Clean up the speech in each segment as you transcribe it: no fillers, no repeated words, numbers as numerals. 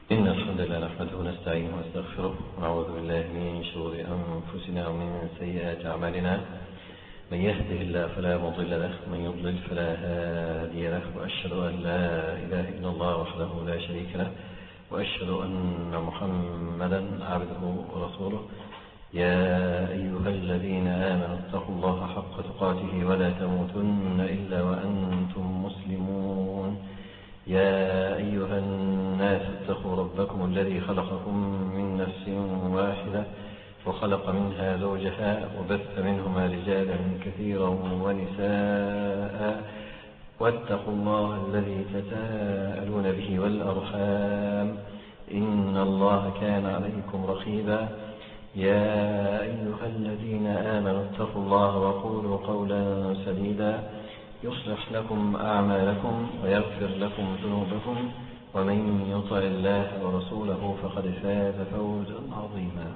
إن الحمد لله نحمده ونستعينه ونستغفره ونعوذ بالله من شرور أنفسنا ومن سيئات أعمالنا. من يهده الله فلا مضل له ومن يضلل فلا هادي له، وأشهد أن لا إله إلا الله وحده لا شريك له، وأشهد أن محمدا عبده ورسوله. يا أيها الذين آمنوا اتقوا الله حق تقاته ولا تموتن إلا وأنتم مسلمون. يا أيها الناس اتقوا ربكم الذي خلقكم من نفس واحدة وخلق منها زوجها وبث منهما رجالا كثيرا ونساء، واتقوا الله الذي تساءلون به والأرحام إن الله كان عليكم رقيبا. يا أيها الذين آمنوا اتقوا الله وقولوا قولا سديدا يصلح لكم أعمالكم ويغفر لكم ذنوبكم، ومن يطع الله ورسوله فقد فاز فوزا عظيما.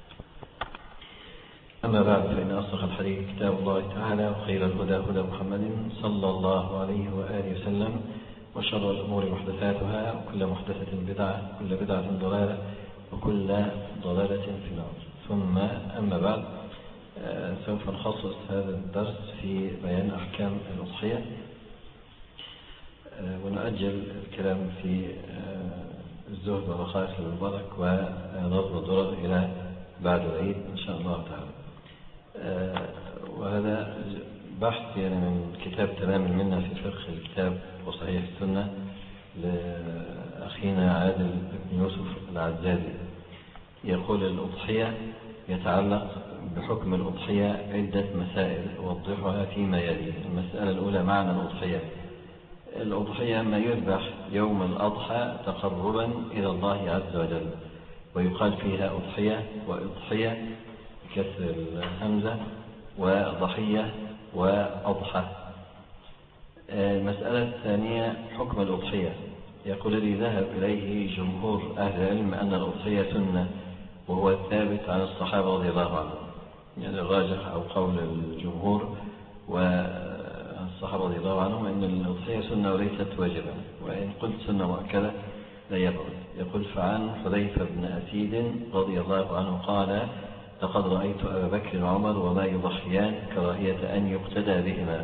أما بعد، فإن أصدق الحديث كتاب الله تعالى، وخير الهدى هدى محمد صلى الله عليه وآله وسلم، وشر الأمور محدثاتها، وكل محدثة بدعة، وكل بدعة ضلالة، وكل ضلالة في النار. ثم أما بعد، سوف نخصص هذا الدرس في بيان أحكام الأضحية، ونؤجل الكلام في الزهد ورخائص المبارك ونظم الدرر إلى بعد العيد إن شاء الله تعالى. وهذا بحث من كتاب تمام المنة في فقه الكتاب وصحيح السنة لأخينا عادل بن يوسف العزازي. يقول: الأضحية يتعلق بحكم الأضحية عدة مسائل أوضحها فيما يلي. المسألة الأولى: معنى الأضحية. الأضحية ما يذبح يوم الأضحى تقربا إلى الله عز وجل، ويقال فيها أضحية وإضحية بكسر الهمزة، وضحية وأضحى. المسألة الثانية: حكم الأضحية. يقول: الذي ذهب إليه جمهور أهل العلم أن الأضحية سنة، وهو الثابت عن الصحابة رضي الله عنهم. يعني الراجح أو قول الجمهور والصحابة رضي الله عنهم أن الأضحية سنة وليست واجبة، وإن قلت سنة مؤكدة لا يبعد. يقول: فعن حذيفة بن أسيد رضي الله عنه قال: لقد رأيت أبا بكر وعمر وما يضحيان كراهية أن يقتدى بهما.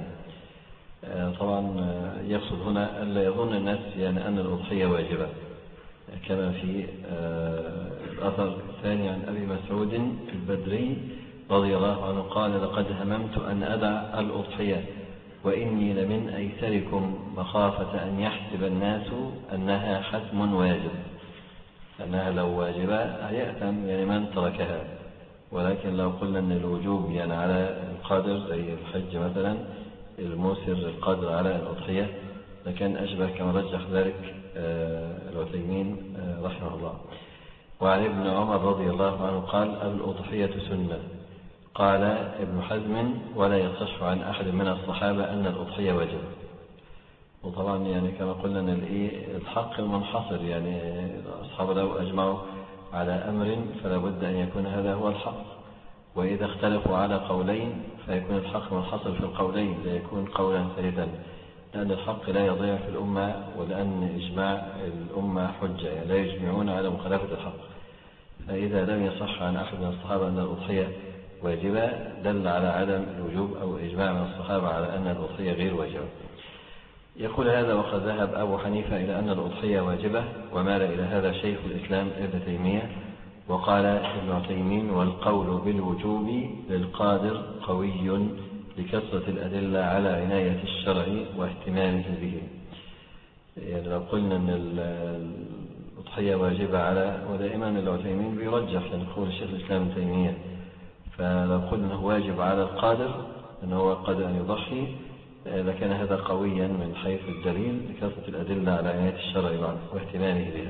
طبعا يقصد هنا ألا يظن الناس يعني أن الأضحية واجبة، كما في الأثر الثاني عن أبي مسعود البدري رضي الله عنه قال: لقد هممت أن أدع الأضحية وإني لمن أيسركم مخافة أن يحسب الناس أنها حتم واجب، أنها لو واجبة هيأتم يعني من تركها. ولكن لو قلنا أن الوجوب يعني على القادر زي الحج مثلا، الموسر القادر على الأضحية، لكن أشبه كما رجح ذلك العثيمين رحمه الله. وعن ابن عمر رضي الله عنه قال: الأضحية سنة. قال ابن حزم: ولا يصح عن أحد من الصحابة أن الأضحية واجب. وطبعا يعني كما قلنا أن الحق المنحصر، يعني الأصحاب لو أجمعوا على أمر فلا بد أن يكون هذا هو الحق، وإذا اختلفوا على قولين فيكون الحق منحصر في القولين، لا يكون قولا ثالثا، لأن الحق لا يضيع في الأمة، ولأن إجماع الأمة حجة، يعني لا يجمعون على مخالفة الحق. فإذا لم يصح عن أحد من الصحابة أن الأضحية واجبة دل على عدم الوجوب أو إجماع من الصحابة على أن الأضحية غير واجبة. يقول: هذا وقد ذهب أبو حنيفة إلى أن الأضحية واجبة، ومال إلى هذا شيخ الإسلام ابن تيمية. وقال ابن عثيمين: والقول بالوجوب للقادر قوي لكثرة الأدلة على عناية الشرع واهتمامه به. يعني لو قلنا أن الأضحية واجبة على، ودائما العثيمين بيرجح لنقول الشيخ الإسلام ابن تيمية، فلو قلنا أنه واجب على القادر أنه هو قادر أن يضحي لكان هذا قويا من حيث الدليل لكثرة الأدلة على عناية الشرع واهتمامه بها.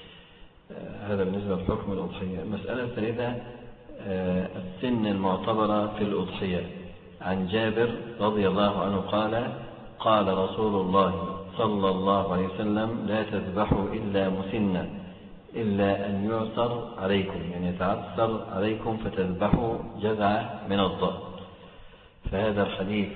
هذا بالنسبة لحكم الأضحية. المسألة الثالثة: السن المعتبرة في الأضحية. عن جابر رضي الله عنه قال: قال رسول الله صلى الله عليه وسلم: لا تذبحوا إلا مسنة، إلا أن يعثر عليكم، يعني يتعثر عليكم فتذبحوا جذعة من الضأن. فهذا الحديث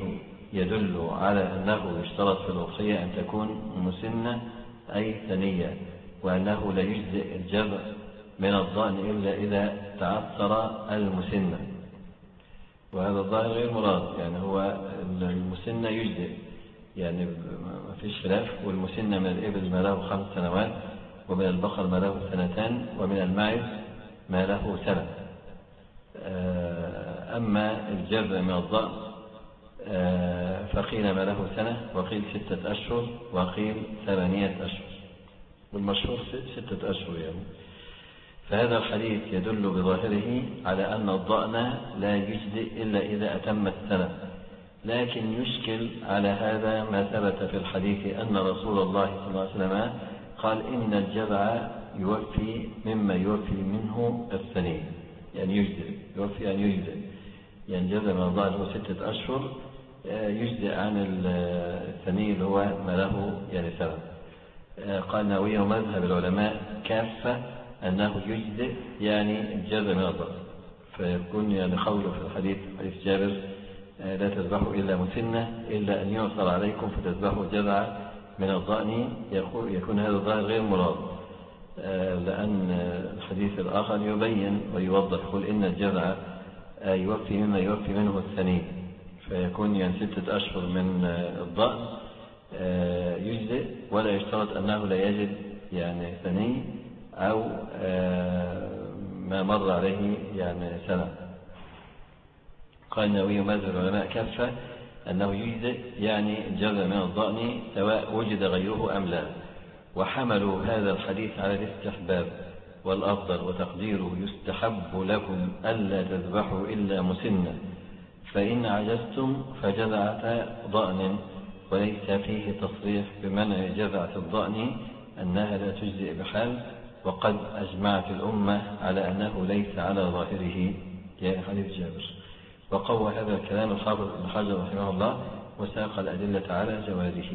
يدل على أنه يشترط في الأضحية أن تكون مسنة أي ثنية، وأنه لا يجزئ الجذع من الضأن إلا إذا تعثر المسنة، وهذا الظاهر غير مراد. يعني هو المسنة يجزئ، يعني ما فيش خلاف. والمسنة من الإبل ما له 5 سنوات، ومن البقر ما له 2 سنين، ومن الماعز ما له 1 سنة. أما الجذع من الضأن فقيل ما له 1 سنة، وقيل 6 أشهر، وقيل 8 أشهر، والمشهور 6 أشهر يعني. فهذا الحديث يدل بظاهره على أن الضأن لا يجزئ إلا إذا أتم 1 سنة. لكن يشكل على هذا ما ثبت في الحديث أن رسول الله صلى الله عليه وسلم قال إن الجذع يوفي مما يوفي منه السنين، يعني يجزئ، يوفي يعني يجزئ، يعني الجذع من الضأن هو 6 أشهر، يجزئ عن الثني اللي هو ما له يعني 1 سنة. قال النووي ومذهب العلماء كافة أنه يجزئ يعني الجذع من الضأن، فيكون يعني قوله في الحديث حديث جابر لا تذبحوا إلا مسنة إلا أن يعثر عليكم فتذبحوا جذع من الضأن، يكون هذا الظاهر غير مراد، لأن الحديث الآخر يبين ويوضح، يقول إن الجذع يوفي مما يوفي منه الثني، فيكون يعني 6 أشهر من الضأن يجزئ، ولا يشترط أنه لا يجد يعني ثني أو ما مر عليه يعني 1 سنة. قال النووي مذهب العلماء كافة أنه يجزئ يعني الجذع من الضأن سواء وجد غيره أم لا، وحملوا هذا الحديث على الاستحباب والأفضل، وتقديره يستحب لكم ألا تذبحوا إلا مسنة، فإن عجزتم فجذعة ضأن، وليس فيه تصريح بمنع جذعة الضأن أنها لا تجزئ بحال، وقد أجمعت الأمة على أنه ليس على ظاهره يعني حديث جابر. وقوى هذا الكلام الحافظ ابن حجر رحمه الله، وساق الأدلة على جوازه.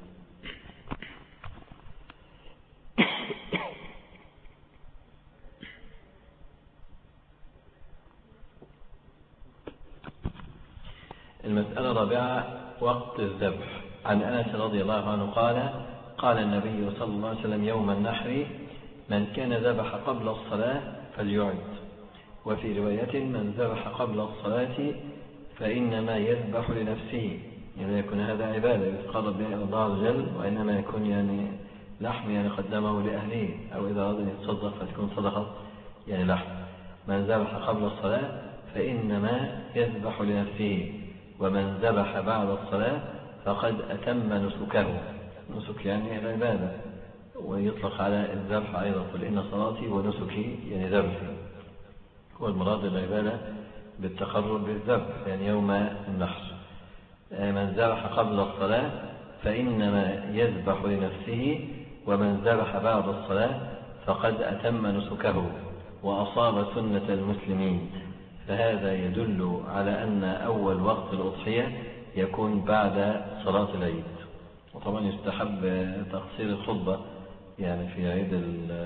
المسألة الرابعة وقت الذبح. عن أنس رضي الله عنه قال قال النبي صلى الله عليه وسلم يوم النحر من كان ذبح قبل الصلاة فليعد، وفي رواية من ذبح قبل الصلاة فإنما يذبح لنفسه، يعني يكون هذا عبادة يتقرب بها إلى الله عز وجل، وإنما يكون يعني لحم يعني قدمه لأهله، أو إذا أراد أن يتصدق فتكون صدقة يعني لحم. من ذبح قبل الصلاة فإنما يذبح لنفسه، ومن ذبح بعد الصلاة فقد أتم نسكه. نسك يعني العبادة، ويطلق على الذبح أيضا، قل إن صلاتي ونسكي يعني ذبحي، والمراد العبادة بالتقرب بالذبح يعني يوم النحر. من ذبح قبل الصلاة فإنما يذبح لنفسه، ومن ذبح بعد الصلاة فقد أتم نسكه وأصاب سنة المسلمين. فهذا يدل على أن أول وقت الأضحية يكون بعد صلاة العيد. وطبعا يستحب تقصير الخطبة يعني في عيد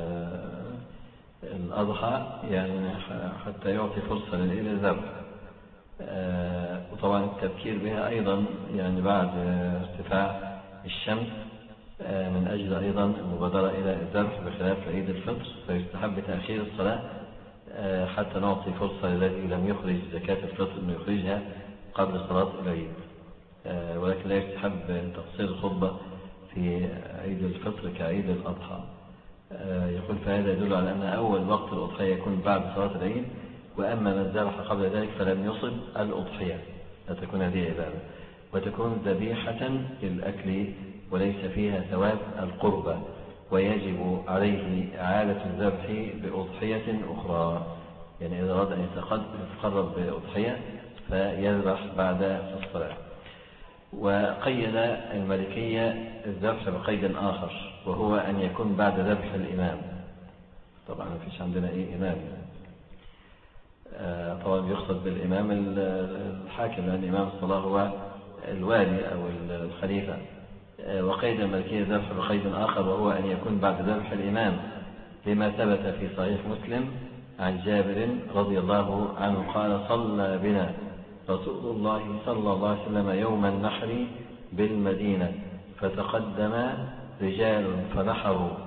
الأضحى يعني حتى يعطي فرصة للذبح، وطبعا التبكير بها أيضا يعني بعد ارتفاع الشمس من أجل أيضا المبادرة إلى الذبح بخلاف عيد الفطر، فيستحب تأخير الصلاة حتى نعطي فرصة للذي لم يخرج زكاة الفطر أنه يخرجها قبل صلاة العيد، ولكن لا يستحب تقصير الخطبة في عيد الفطر كعيد الأضحى. يقول فهذا يدل على أن أول وقت الأضحية يكون بعد صلاة العيد، وأما من ذبح قبل ذلك فلم يصب الأضحية، لا تكون هذه عبادة، وتكون ذبيحة للأكل وليس فيها ثواب القربة، ويجب عليه إعادة الذبح بأضحية أخرى. يعني إذا أراد أن يتقرب بأضحية فيذبح بعد الصلاة. وقيد المالكية الذبح بقيد آخر، وهو أن يكون بعد ذبح الإمام. طبعا ما فيش عندنا إمام، طبعا يقصد بالإمام الحاكم، لأن إمام الصلاة هو الوالي أو الخليفة. وقيد المالكية الذبح بقيد آخر، وهو أن يكون بعد ذبح الإمام، لما ثبت في صحيح مسلم عن جابر رضي الله عنه قال صلى بنا رسول الله صلى الله عليه وسلم يوم النحر بالمدينة، فتقدم رجال فنحروا،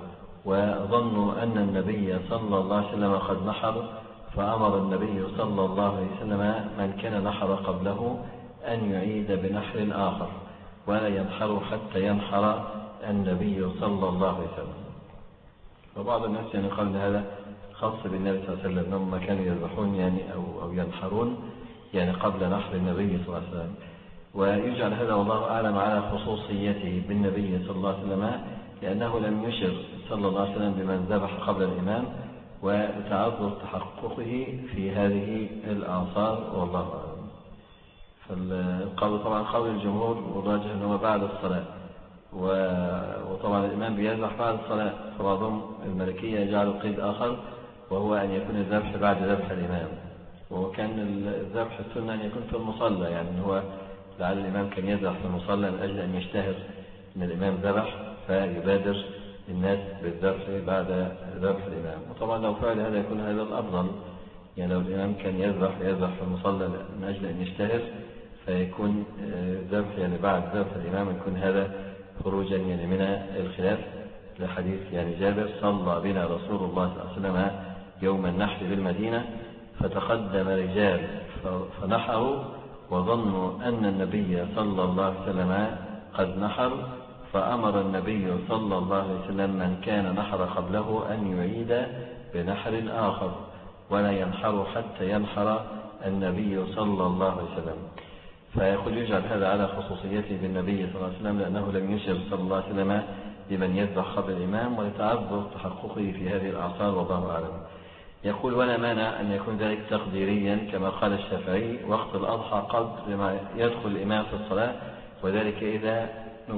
وظنوا أن النبي صلى الله عليه وسلم قد نحر، فأمر النبي صلى الله عليه وسلم من كان نحر قبله أن يعيد بنحر آخر ولا ينحر حتى ينحر النبي صلى الله عليه وسلم. وبعض الناس يعني قال هذا خاص بالنبي صلى الله عليه وسلم، هم كانوا يذبحون يعني أو ينحرون يعني قبل نحر النبي صلى الله عليه وسلم، ويجعل هذا والله أعلم على خصوصيته بالنبي صلى الله عليه وسلم، لأنه لم يشر صلى الله عليه وسلم بمن ذبح قبل الإمام، وتعذر تحققه في هذه الأعصار والله أعلم. فالقول طبعا قول الجمهور والراجح أنه بعد الصلاة، وطبعا الإمام بيذبح بعد الصلاة، فبعضهم المالكية يجعل قيد آخر وهو أن يكون الذبح بعد ذبح الإمام، وكان الذبح السنة أن يكون في المصلى، يعني هو لعل الإمام كان يذبح في المصلى من أجل أن يشتهر أن الإمام ذبح فيبادر الناس بالذبح بعد ذبح الإمام. وطبعا لو فعل هذا يكون هذا الأفضل، يعني لو الإمام كان يذبح في المصلى من أجل أن يشتهر فيكون ذبح يعني بعد ذبح الإمام، يكون هذا خروجا يعني من الخلاف لحديث يعني جابر: صلى بنا رسول الله صلى الله عليه وسلم يوم النحر بالمدينة فتقدم رجال فنحروا وظنوا أن النبي صلى الله عليه وسلم قد نحر، فأمر النبي صلى الله عليه وسلم من كان نحر قبله أن يعيد بنحر آخر ولا ينحر حتى ينحر النبي صلى الله عليه وسلم. فيقول يجعل هذا على خصوصيته بالنبي صلى الله عليه وسلم، لأنه لم يشر صلى الله عليه وسلم بمن يذبح قبل الإمام، ولتعذر تحققه في هذه الأعصار والله أعلم. يقول: ولا مانع أن يكون ذلك تقديريا كما قال الشافعي: وقت الأضحى قدر ما يدخل الإمام في الصلاة، وذلك إذا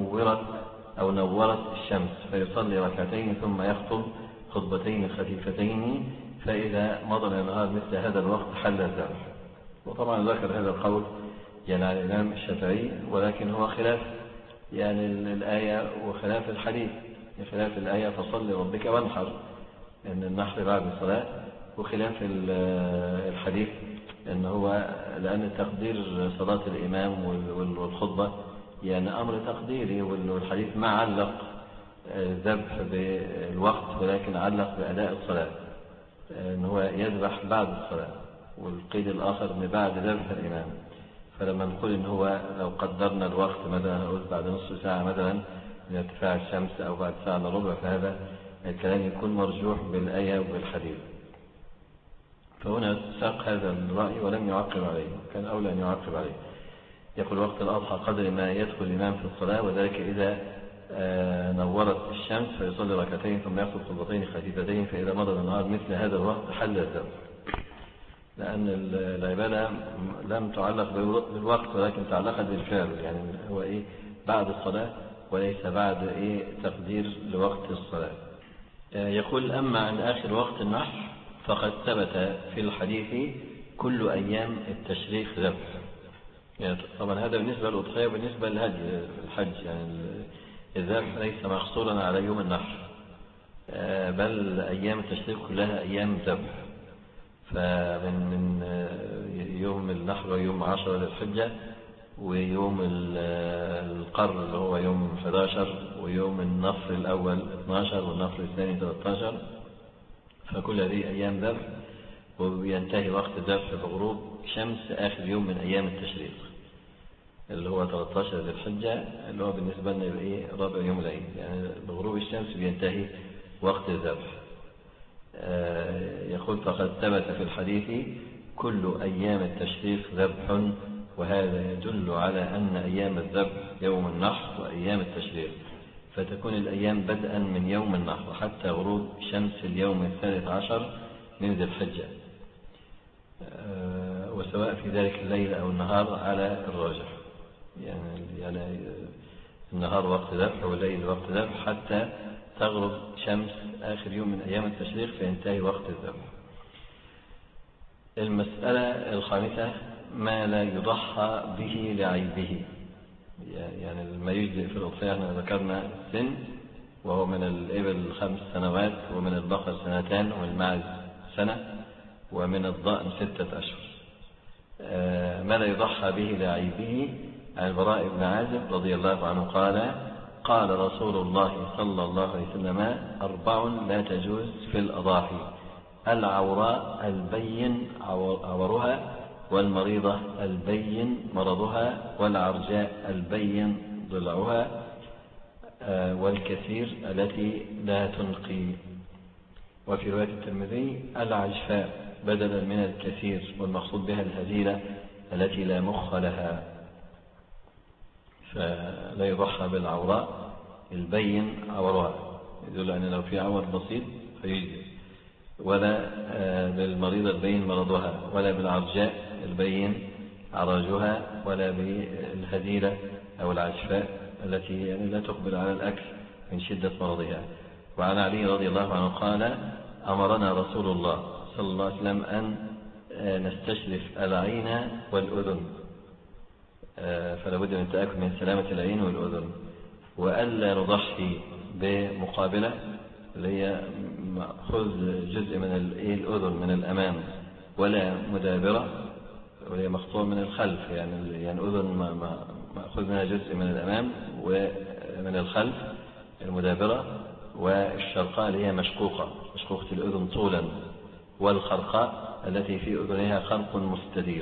نورت الشمس فيصلي ركعتين ثم يخطب خطبتين خفيفتين، فإذا مضى النهار مثل هذا الوقت حل الذبح. وطبعا ذكر هذا القول يعني على الإمام الشافعي، ولكن هو خلاف يعني الآية وخلاف الحديث، خلاف الآية فصل ربك وانحر أن النحر بعد الصلاة، وخلاف الحديث أن هو لأن تقدير صلاة الإمام والخطبة يعني أمر تقديري، والحديث ما علق ذبح بالوقت ولكن علق بأداء الصلاة، أن هو يذبح بعد الصلاة، والقيد الآخر من بعد ذبح الإمام. فلما نقول إن هو لو قدرنا الوقت مثلا نقول بعد نصف ساعة مثلا من ارتفاع الشمس أو بعد ساعة إلا ربع، فهذا الكلام يكون مرجوح بالآية وبالحديث. فهنا ساق هذا الرأي ولم يعقب عليه، كان أولى أن يعقب عليه. يقول: وقت الأضحى قدر ما يدخل الإمام في الصلاة، وذلك إذا نورت الشمس فيصلي ركعتين ثم يخطب خطبتين خفيفتين، فإذا مضى النهار مثل هذا الوقت حل الذبح، لأن العبادة لم تعلق بالوقت ولكن تعلقت بالفعل، يعني هو بعد الصلاة وليس بعد تقدير لوقت الصلاة. يقول: أما عن آخر وقت النحر فقد ثبت في الحديث كل أيام التشريق ذبح. يعني طبعا هذا بالنسبة للأضحية وبالنسبة للهدي الحج، يعني الذبح ليس مقصورا على يوم النحر، بل أيام التشريق كلها أيام ذبح. فمن يوم النحر ويوم 10 للحجة، ويوم القر اللي هو يوم 11، ويوم النفر الأول 12، والنفر الثاني 13، فكل هذه أيام ذبح، وينتهي وقت الذبح بغروب شمس آخر يوم من أيام التشريق اللي هو 13 للحجة، اللي هو بالنسبة لنا يبقى رابع يوم العيد، يعني بغروب الشمس بينتهي وقت الذبح. يقول: فقد ثبت في الحديث كل أيام التشريق ذبح، وهذا يدل على أن أيام الذبح يوم النحر وأيام التشريق، فتكون الأيام بدءا من يوم النحر حتى غروب شمس اليوم 13 من ذي الحجة، وسواء في ذلك الليل أو النهار على الراجح، يعني النهار وقت ذبح والليل وقت ذبح حتى تغرب شمس آخر يوم من أيام التشريق فينتهي وقت الذبح. المسألة الخامسة: ما لا يضحى به لعيبه، يعني ما يجزئ في الأضحية. احنا ذكرنا السن وهو من الإبل 5 سنوات، ومن البقر 2 ومن الماعز 1 سنة، ومن الضأن 6 أشهر. ما لا يضحى به لعيبه. عن البراء بن عازب رضي الله عنه قال: قال رسول الله صلى الله عليه وسلم 4 لا تجوز في الأضاحي: العوراء البين عورها، والمريضة البين مرضها، والعرجاء البين ضلعها، والكثير التي لا تنقي. وفي رواية الترمذي: العجفاء بدلا من الكثير، والمقصود بها الهزيلة التي لا مخ لها. فلا يضحى بالعوراء البين عورها، يدل أن لو في عور بسيط فيجزي، ولا بالمريضة البين مرضها، ولا بالعرجاء البين عرجها، ولا بالهزيلة أو العجفاء التي يعني لا تقبل على الأكل من شدة مرضها. وعن علي رضي الله عنه قال: أمرنا رسول الله صلى الله عليه وسلم أن نستشرف العين والأذن، فلا بد من التأكد من سلامة العين والأذن، وألا نضحي بمقابلة اللي هي مأخذ جزء من الأذن من الأمام، ولا مدابرة وهي مقطوع من الخلف، يعني أذن مأخذ منها جزء من الأمام ومن الخلف المدابرة، والشرقاء اللي هي مشقوقة الأذن طولا، والخرقاء التي في أذنها خرق مستدير.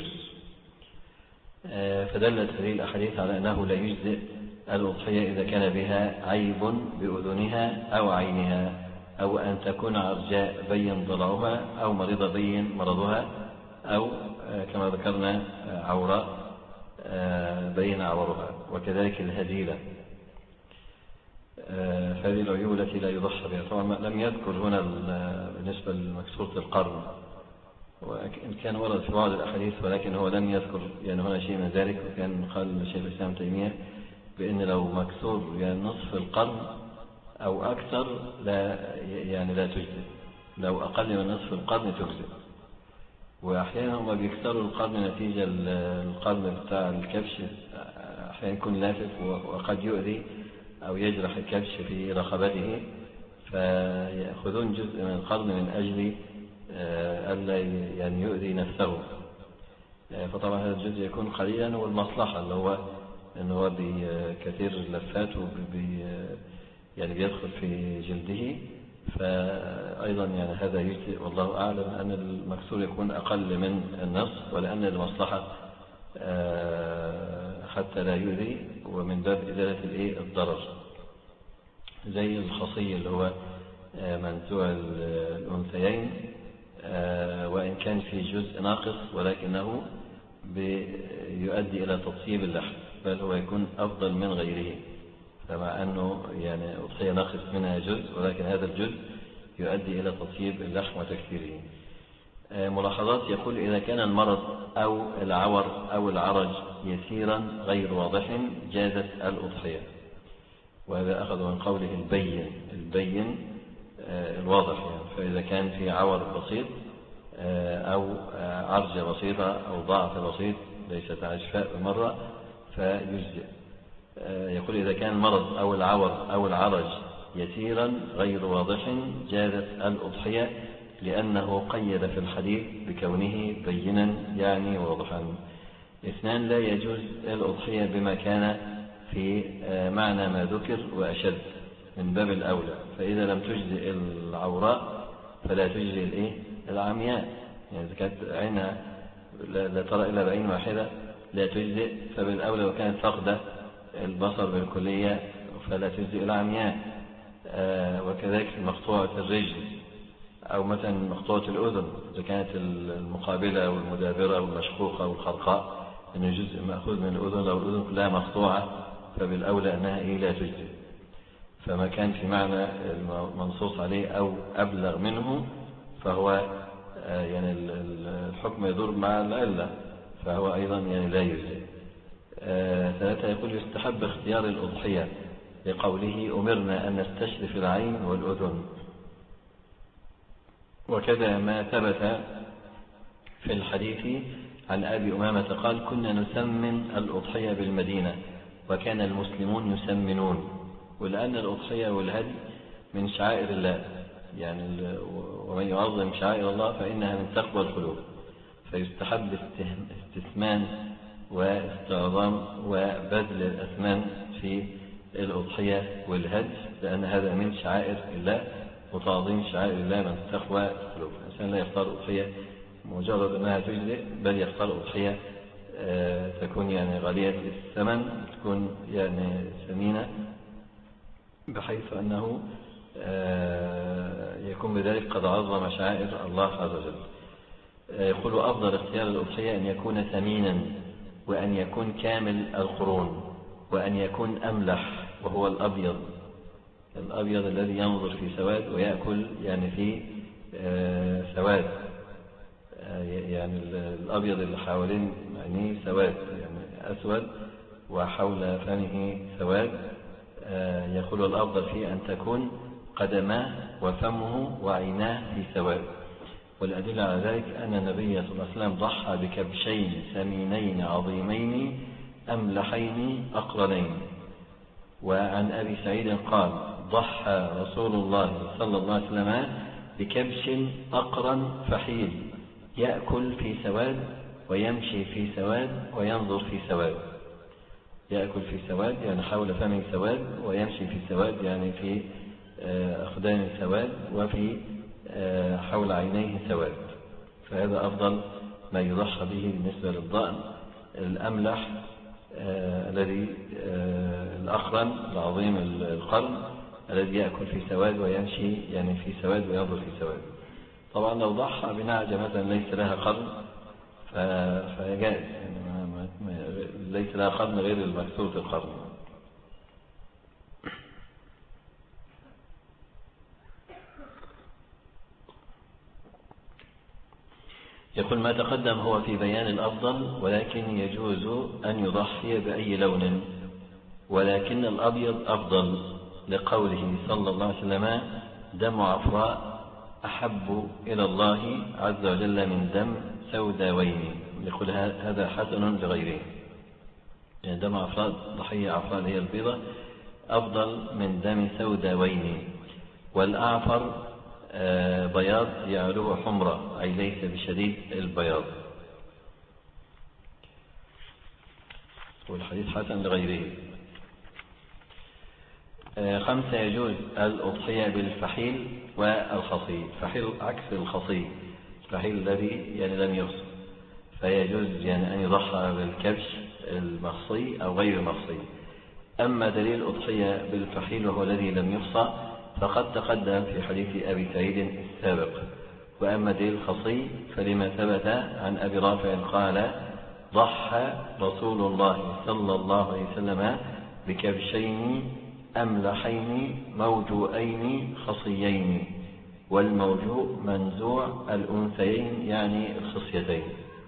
فدلت هذه الأحاديث على أنه لا يجزئ الأضحية إذا كان بها عيب بأذنها أو عينها، أو أن تكون عرجاء بين ضلعها، أو مريضة بين مرضها، أو كما ذكرنا عوراء بين عورها، وكذلك الهزيلة. هذه العيوب التي لا يضحى بها. طبعا لم يذكر هنا بالنسبة لمكسورة القرن، وإن كان ورد في بعض الأحاديث، ولكن هو لم يذكر يعني هنا شيء من ذلك. وكان قال الشيخ الإسلام تيمية بأن لو مكسور يعني نصف القرن أو أكثر لا تجزئ، لو أقل من نصف القرن تجزئ. وأحيانا هم بيكسروا القرن نتيجة القرن بتاع الكبش أحيانا يكون لافف وقد يؤذي أو يجرح الكبش في رقبته، فيأخذون جزء من القرن من أجل ألا يعني يؤذي نفسه. فطبعا هذا الجزء يكون قليلا، والمصلحة اللي هو أنه هو بكثير اللفات يعني بيدخل في جلده، فأيضا يعني هذا يجزئ. والله أعلم أن المكسور يكون أقل من النصف، ولأن المصلحة حتى لا يؤذي، ومن باب إزالة الضرر، زي الخصي اللي هو منزوع الأنثيين، وإن كان في جزء ناقص ولكنه يؤدي إلى تطيب اللحم، بل هو يكون أفضل من غيره. فمع أنه يعني أضحية ناقص منها جزء، ولكن هذا الجزء يؤدي إلى تطيب اللحم وتكثيره. ملاحظات: يقول: إذا كان المرض أو العور أو العرج يسيرا غير واضح جازت الأضحية. وهذا أخذ من قوله البين الواضح، يعني فإذا كان في عور بسيط أو عرجة بسيطة أو ضعف بسيط ليست عجفاء بمرة فيجزئ. يقول: إذا كان المرض أو العور أو العرج يسيرا غير واضح جازت الأضحية، لأنه قيد في الحديث بكونه بينا يعني واضحا. 2 لا يجوز الأضحية بما كان في معنى ما ذكر وأشد من باب الأولى، فإذا لم تجزئ العوراء فلا تجزئ العمياء، يعني إذا كانت عينها لا ترى إلا بعين واحدة لا تجزئ، فبالأولى وكانت فقدة البصر بالكلية فلا تجزئ العمياء. وكذلك مقطوعة الرجل، أو مثلا مقطوعة الأذن إذا كانت المقابلة والمدابرة والمشقوقة والخرقاء، أنه جزء مأخوذ من الأذن، لو الأذن كلها مقطوعة فبالأولى أنها لا تجزئ. فما كان في معنى المنصوص عليه أو أبلغ منه فهو يعني الحكم يدور مع العلة، فهو أيضا يعني لا يجزئ. 3 يقول: يستحب اختيار الأضحية لقوله: أمرنا أن نستشرف العين والأذن. وكذا ما ثبت في الحديث عن أبي أمامة قال: كنا نسمن الأضحية بالمدينة وكان المسلمون يسمنون. ولأن الأضحية والهدي من شعائر الله، يعني ومن يعظم شعائر الله فإنها من تقوى القلوب، فيستحب استثمان واستعظام وبذل الأثمان في الأضحية والهدي، لأن هذا من شعائر الله وتعظيم شعائر الله من تقوى القلوب. الإنسان لا يختار أضحية مجرد أنها تجزئ، بل يختار أضحية تكون يعني غالية الثمن، تكون يعني ثمينة بحيث أنه يكون بذلك قد عظم شعائر الله عز وجل. يقول أفضل اختيار الأضحية أن يكون ثمينا، وأن يكون كامل القرون، وأن يكون أملح، وهو الأبيض الذي ينظر في سواد ويأكل يعني في سواد، يعني الأبيض اللي حوالين يعني سواد، يعني أسود وحول فمه سواد. يقول الأفضل فيه أن تكون قدماه وفمه وعيناه في سواد. والأدلة على ذلك أن النبي صلى الله عليه وسلم ضحى بكبشين ثمينين عظيمين أملحين أقرنين. وعن أبي سعيد قال ضحى رسول الله صلى الله عليه وسلم بكبش أقرن فحيل يأكل في سواد ويمشي في سواد وينظر في سواد. يأكل في سواد يعني حول فمه سواد، ويمشي في سواد يعني في أخدان سواد، وفي حول عينيه سواد. فهذا أفضل ما يضحى به بالنسبة للضأن، الأملح الذي الأقرن العظيم القرن الذي يأكل في سواد ويمشي يعني في سواد وينظر في سواد. طبعا لو ضحى بنعجة مثلا ليس لها قرن فيجاز، يعني ليس لها قرن غير المكسورة القرن. يقول ما تقدم هو في بيان الأفضل، ولكن يجوز أن يضحي بأي لون، ولكن الأبيض أفضل، لقوله صلى الله عليه وسلم دم عفراء أحب إلى الله عز وجل من دم سوداوين. يقول هذا حسن لغيره، يعني دم عفراء، ضحية عفراء هي البيضة، أفضل من دم سوداوين. والأعفر بياض يعلوه حمرة، أي ليس بشديد البياض. والحديث حسن لغيره. 5 يجوز الأضحية بالفحيل والخصي. الفحيل عكس الخصي، الفحيل الذي يعني لم يخص، فيجوز يعني أن يضحى بالكبش المخصي أو غير المخصي. أما دليل الأضحية بالفحيل وهو الذي لم يخصى فقد تقدم في حديث أبي سعيد السابق. وأما دليل الخصي فلما ثبت عن أبي رافع قال ضحى رسول الله صلى الله عليه وسلم بكبشين أملحين موجوئين خصيين، والموجوء منزوع الأنثيين يعني الخصيتين.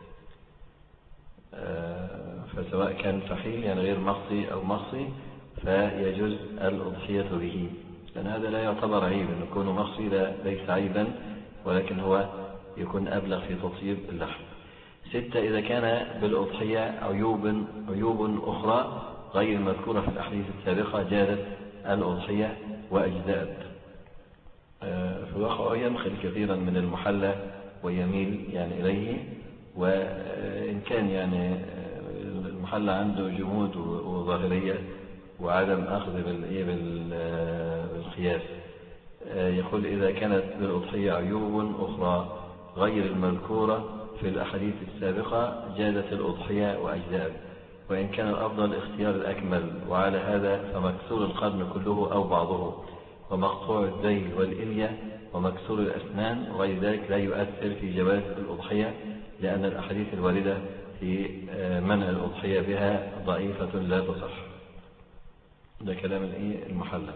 فسواء كان فحيل يعني غير مخصي أو مخصي فيجوز الأضحية به، لأن هذا لا يعتبر عيبا. يكون مخصي ليس عيبا، ولكن هو يكون أبلغ في تطيب اللحم. 6 إذا كان بالأضحية عيوب أخرى غير المذكورة في الأحاديث السابقة جازت الأضحية وأجزأت. في الواقع ينخل كثيرا من المحلى ويميل يعني إليه، وإن كان يعني المحلى عنده جمود وظاهرية وعدم أخذ بالقياس. يقول إذا كانت بالأضحية عيوب أخرى غير المذكورة في الأحاديث السابقة جازت الأضحية وأجزأت، وإن كان الأفضل اختيار الأكمل. وعلى هذا فمكسور القرن كله أو بعضه، ومقطوع الذيل والإلية ومكسور الأسنان وغير ذلك لا يؤثر في جواز الأضحية، لأن الأحاديث الواردة في منع الأضحية بها ضعيفة لا تصح. ده كلام المحلى.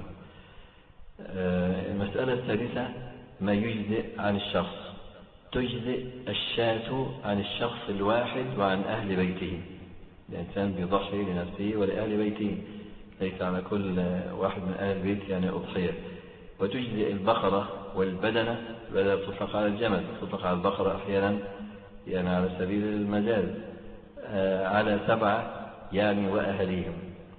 المسألة الثالثة ما يجزئ عن الشخص. تجزئ الشاة عن الشخص الواحد وعن أهل بيته. الإنسان بيضحي لنفسه ولأهل بيته، ليس على كل واحد من أهل البيت يعني أضحية. وتجزئ البقرة والبدنة، بدأ تطلق على الجمل، تطلق على البقرة أحيانا يعني على سبيل المجاز، على 7 يعني وأهليهم.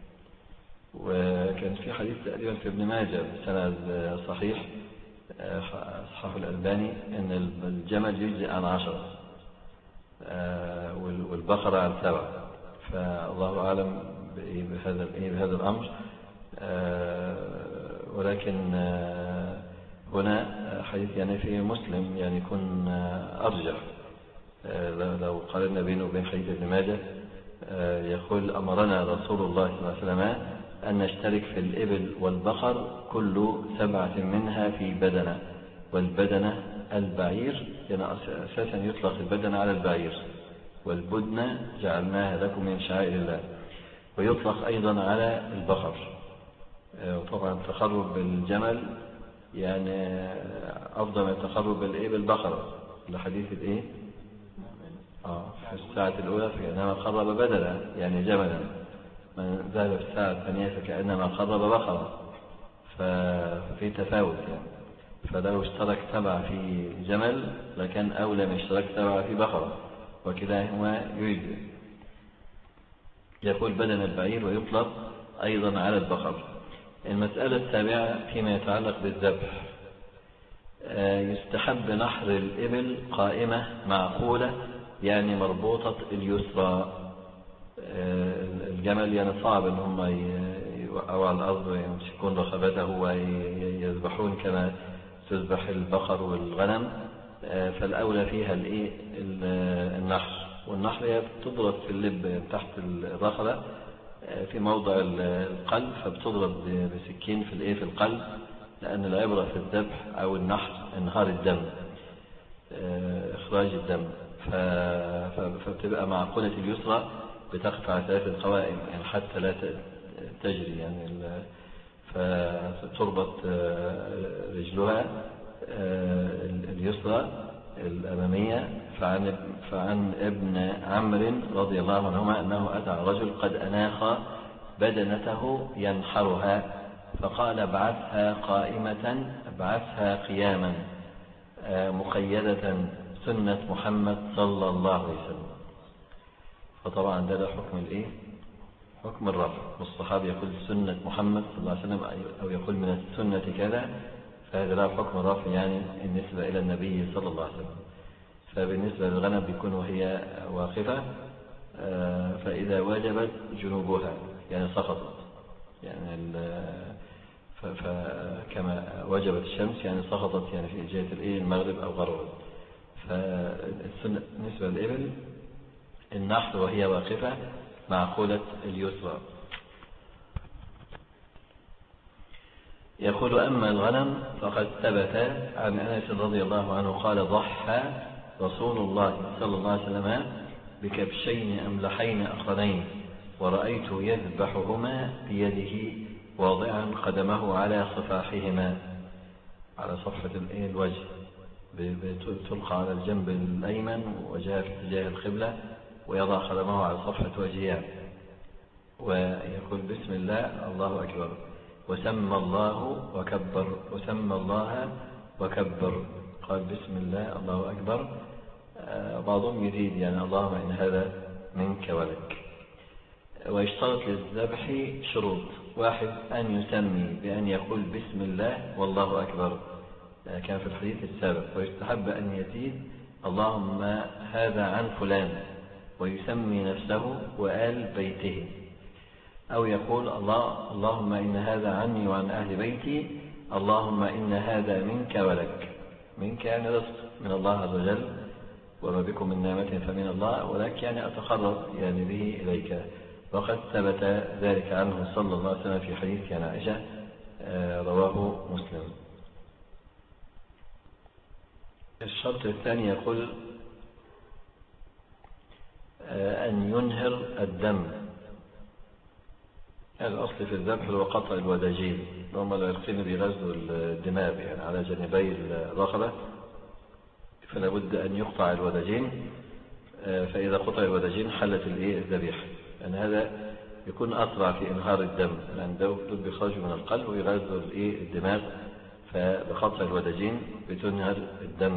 وكان في حديث تقريبا في ابن ماجه بسند صحيح أصحاب الألباني أن الجمل يجزئ عن 10 والبقرة عن 7. فالله أعلم بهذا الأمر. ولكن هنا حديث يعني في مسلم يعني يكون أرجح. لو قارنا بينه وبين حديث ابن ماجه يقول أمرنا رسول الله صلى الله عليه وسلم أن نشترك في الإبل والبقر كل 7 منها في بدنة، والبدنة البعير، يعني أساسا يطلق البدنة على البعير، والبدنة جعلناها لكم من شعائر الله، ويطلق أيضا على البقر. وطبعا التقرب بالجمل يعني أفضل من التقرب بالبقرة لحديث الإيه في الساعة الأولى فكأنما قرب بدلا يعني جملا، من ذهب في الساعة الثانية فكأنما قرب بقرة، ففي تفاوت يعني. فلو اشترك 7 في جمل لكان أولى من اشتراك 7 في بقرة، وكلاهما يجزي. يقول بدن البعير ويطلق أيضا على البقر. المسألة السابعة فيما يتعلق بالذبح، يستحب نحر الإبل قائمة معقولة يعني مربوطة اليسرى. الجمل يعني صعب ان هم يوقعوا على الأرض ويمسكون رقبته ويذبحون كما تذبح البقر والغنم، فالأولى فيها النحر. والنحر هي بتضرب في اللب تحت الرقبة في موضع القلب، فبتضرب بسكين في القلب، لأن العبرة في الذبح أو النحر انهار الدم، إخراج الدم، فبتبقى معقولة اليسرى بتقف على 3 قوائم يعني حتى لا تجري يعني، فتربط رجلها اليسرى الأمامية. فعن ابن عمرو رضي الله عنهما أنه أتى رجل قد أناخ بدنته ينحرها، فقال ابعثها قائمة، ابعثها قياما مقيدة سنة محمد صلى الله عليه وسلم. فطبعا ده حكم حكم الرفع. والصحابي يقول سنة محمد صلى الله عليه وسلم أو يقول من السنة كذا، فهذا له حكم الرفع يعني بالنسبة إلى النبي صلى الله عليه وسلم. فبالنسبة للغنم بيكون وهي واقفة، فإذا وجبت جنوبها يعني سقطت يعني فكما وجبت الشمس يعني سقطت يعني في جهة المغرب أو غربت. فالسنة بالنسبة للإبل النحر وهي واقفة معقولة اليسرى. يقول أما الغنم فقد ثبت عن أنس رضي الله عنه قال ضحى رسول الله صلى الله عليه وسلم بكبشين أملحين أخرين، ورأيت يذبحهما بيده واضعا قدمه على صفاحهما، على صفحة الوجه، تلقى على الجنب الأيمن وجهه في اتجاه القبلة، ويضع قدمه على صفحة وجهه ويقول بسم الله الله أكبر، وسمى الله وكبر، وسمى الله وكبر، قال بسم الله الله أكبر. بعضهم يزيد يعني اللهم إن هذا منك ولك. ويشترط للذبح شروط: 1 أن يسمي بأن يقول بسم الله والله أكبر كان في الحديث السابق. ويستحب أن يزيد اللهم هذا عن فلان، ويسمي نفسه وآل بيته، أو يقول اللهم إن هذا عني وعن أهل بيتي، اللهم إن هذا منك ولك. منك يعني رزق من الله عز وجل، وما بكم من نعمة فمن الله، ولك يعني أتقرب يعني به إليك. وقد ثبت ذلك عنه صلى الله عليه وسلم في حديث عن عائشة رواه مسلم. الشرط الثاني يقول أن ينهر الدم. الأصل في الذبح هو قطع الوداجين، هم لا يلقين بغزو الدماء يعني على جانبي الرقبة، فلا بد أن يقطع الوداجين. فإذا قطع الوداجين حلت الذبيحة، لأن هذا يكون أسرع في إنهار الدم، لأن دول بيخرجوا من القلب ويغزوا الدماغ، فبقطع الوداجين بتنهر الدم.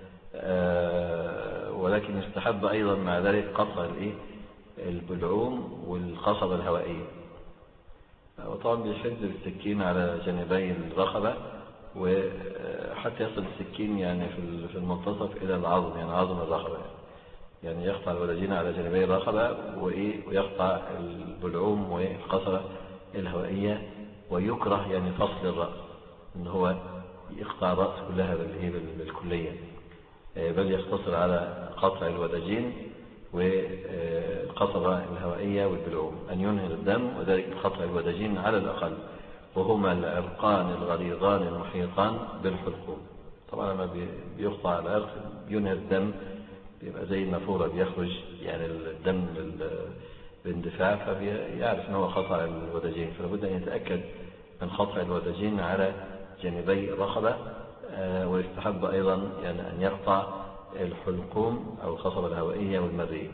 ولكن يستحب أيضا مع ذلك قطع البلعوم والقصبة الهوائية. وطبعا بيشد بالسكين على جانبي الرقبة، وحتى يصل السكين يعني في المنتصف إلى العظم، يعني عظم الرقبة، يعني يقطع الوداجين على جانبي الرقبة ويقطع البلعوم والقصبة الهوائية ويكره يعني فصل الرأس، إن هو يقطع الرأس كلها بالكلية، بل يقتصر على قطع الوداجين والقطرة الهوائية والبلعوم، أن ينهي الدم وذلك بقطع الوداجين على الأقل، وهما العرقان الغليظان المحيطان بالحلقوم. طبعا لما بيقطع العرق ينهي الدم بيبقى زي النافورة بيخرج يعني الدم باندفاع، فبيعرف أنه قطع الوداجين، فلابد أن يتأكد من قطع الوداجين على جانبي الرقبة. ويستحب أيضا يعني أن يقطع الحلقوم أو القصبة الهوائية والمريء.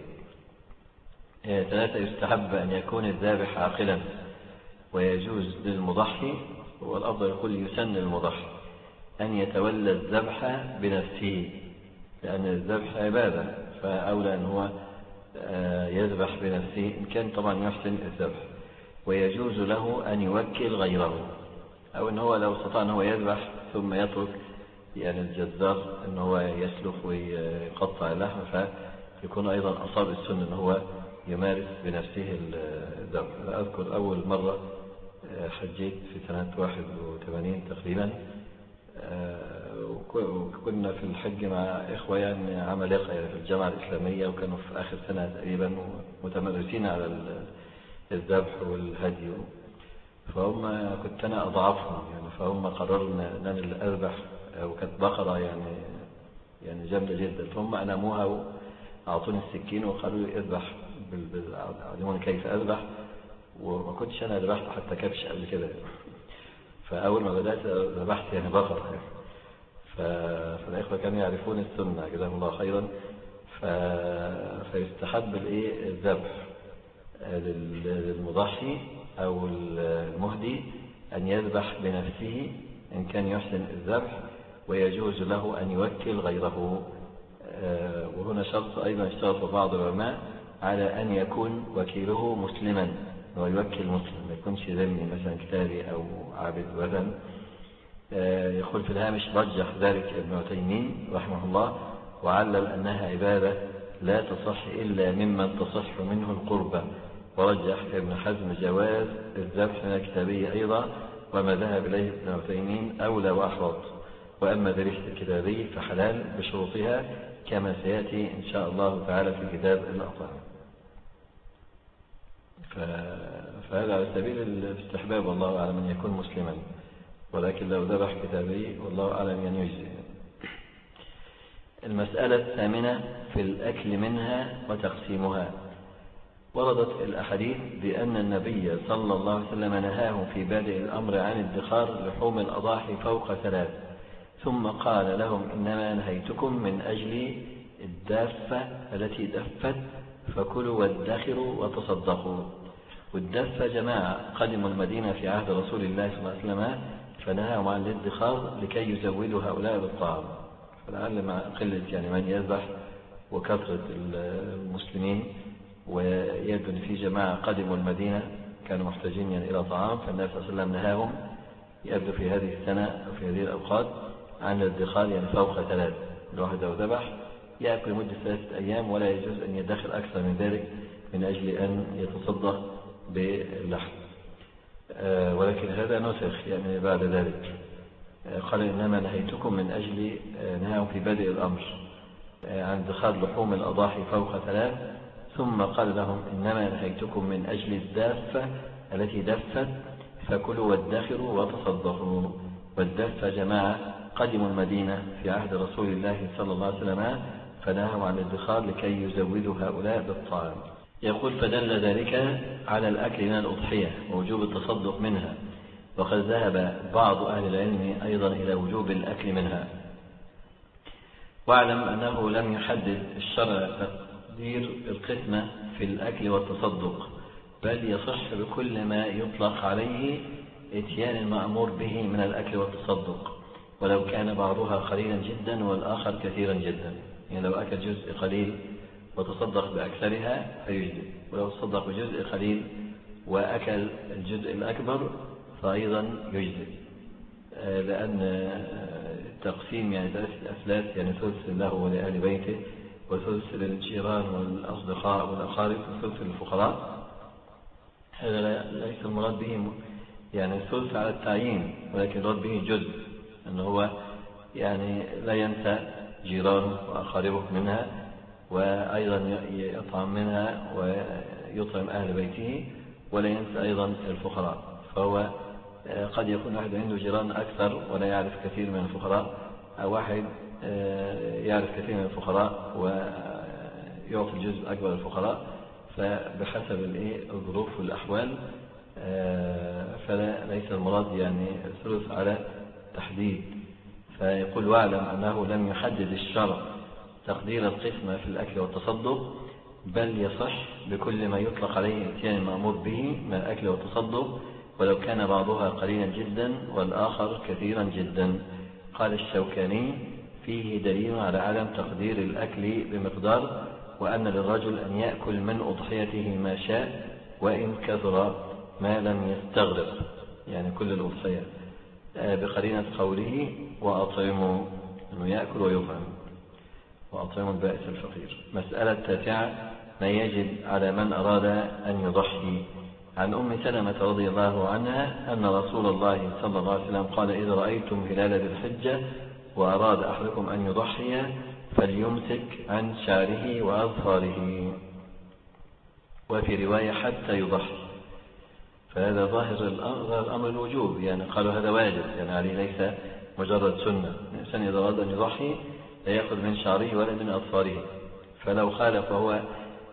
3 يستحب أن يكون الذابح عاقلا، ويجوز للمضحي، والأفضل يقول يسن للمضحي أن يتولى الذبح بنفسه، لأن الذبح عبادة، فأولى أن هو يذبح بنفسه إن كان طبعا يحسن الذبح. ويجوز له أن يوكل غيره، أو أن هو لو استطاع أن هو يذبح ثم يترك يعني الجزار أن هو يسلخ ويقطع اللحم، فيكون أيضا أصاب السنة أن هو يمارس بنفسه الذبح. أذكر أول مرة حجيت في سنة 81 تقريبا، وكنا في الحج مع إخوة يعني عمالقة يعني في الجامعة الإسلامية، وكانوا في آخر سنة تقريبا متمرسين على الذبح والهدي، فهم كنت أنا أضعفهم يعني، فهم قرروا أن أنا اللي أذبح، وكانت بقرة يعني جامدة جدا، فهم أناموها وأعطوني السكين وقالوا لي اذبح، علموني كيف أذبح، وما كنتش أنا ذبحت حتى كبش قبل كده. فأول ما بدأت ذبحت يعني بقرة، فالإخوة كانوا يعرفون السنة جزاهم الله خيرا. فيستحب الذبح للمضحي أو المهدي أن يذبح بنفسه إن كان يحسن الذبح، ويجوز له أن يوكل غيره. وهنا شرط أيضا اشترط بعض العلماء على أن يكون وكيله مسلما، ويوكل مسلم، ما يكونش ذمي مثلا كتابي أو عابد وثن. يقول في الهامش رجح ذلك ابن عثيمين رحمه الله، وعلل أنها عبادة لا تصح إلا ممن تصح منه القربة. ورجح ابن حزم جواز الذبح من الكتابية أيضا، وما ذهب إليه ابن عثيمين أولى وأحوط. وأما ذبيحة الكتابي فحلال بشروطها كما سيأتي إن شاء الله تعالى في كتاب الأطعمة. فهذا على سبيل الاستحباب، والله أعلم أن يكون مسلما، ولكن لو ذبح كتابي والله أعلم أن يجزي. المسألة 8 في الأكل منها وتقسيمها. وردت الأحاديث بأن النبي صلى الله عليه وسلم نهاهم في بادئ الأمر عن ادخار لحوم الأضاحي فوق 3، ثم قال لهم إنما نهيتكم من أجل الدافة التي دفت، فكلوا وادخروا وتصدقوا. والدافة جماعة قدموا المدينة في عهد رسول الله صلى الله عليه وسلم فنهاهم عن الادخار لكي يزودوا هؤلاء بالطعام، فلعل مع قلة يعني من يذبح وكثرة المسلمين، ويبدو أن في جماعة قدموا المدينة كانوا محتاجين يعني إلى طعام، فالنبي صلى الله عليه وسلم نهاهم يبدو في هذه السنة أو في هذه الأوقات عن الادخار يعني فوق 3. الواحد لو ذبح يأكل مدة 3 أيام، ولا يجوز أن يدخر أكثر من ذلك من أجل أن يتصدق باللحم. ولكن هذا نسخ يعني بعد ذلك، قال إنما نهيتكم من أجل نهاهم في بدء الأمر عن ادخار لحوم الأضاحي فوق 3، ثم قال لهم إنما نهيتكم من أجل الدافة التي دفت، فكلوا وادخروا وتصدقوا. والدافة جماعة قدموا المدينة في عهد رسول الله صلى الله عليه وسلم فنهوا عن الادخار لكي يزودوا هؤلاء بالطعام. يقول فدل ذلك على الأكل من الأضحية ووجوب التصدق منها، وقد ذهب بعض أهل العلم أيضا إلى وجوب الأكل منها. واعلم أنه لم يحدد الشرع تقدير القسمة في الأكل والتصدق، بل يصح بكل ما يطلق عليه اتيان المأمور به من الأكل والتصدق، ولو كان بعضها قليلا جدا والآخر كثيرا جدا. يعني لو أكل جزء قليل وتصدق بأكثرها فيجزئ، ولو تصدق بجزء قليل وأكل الجزء الأكبر فأيضا يجزئ، لأن التقسيم يعني 3 أثلاث، يعني ثلث له ولأهل بيته، وثلث للجيران والأصدقاء والأقارب، وثلث للفقراء. هذا ليس المراد به يعني الثلث على التعيين، ولكن رد به جزء، أنه هو يعني لا ينسى جيرانه وأقاربه منها، وأيضا يطعم منها ويطعم أهل بيته، ولا ينسى أيضا الفقراء. فهو قد يكون واحد عنده جيران أكثر ولا يعرف كثير من الفقراء، أو واحد يعرف كثير من الفقراء ويعطي الجزء أكبر الفقراء، فبحسب الظروف والأحوال. فليس المراد يعني الثلث على تحديد. فيقول: واعلم أنه لم يحدد الشرع تقدير القسمة في الأكل والتصدق، بل يصح بكل ما يطلق عليه اتيان المأمور به من الأكل والتصدق، ولو كان بعضها قليلا جدا والآخر كثيرا جدا. قال الشوكاني: فيه دليل على عدم تقدير الأكل بمقدار، وأن للرجل أن يأكل من أضحيته ما شاء وإن كثر ما لم يستغرق، يعني كل الأضحية، بقرينة قوله: وأطعموا، أنه يأكل ويطعم، وأطعموا البائس الفقير. مسألة 9: ما يجب على من أراد أن يضحي. عن أم سلمة رضي الله عنها أن رسول الله صلى الله عليه وسلم قال: إذا رأيتم هلال ذي الحجة وأراد أحدكم أن يضحي فليمسك عن شعره وأظفاره، وفي رواية حتى يضحي. فهذا ظاهر الأمر الوجوب، يعني قالوا هذا واجب، يعني عليه ليس مجرد سنة. الإنسان إذا أراد أن يضحي لا يأخذ من شعره ولا من أظفاره، فلو خالف وهو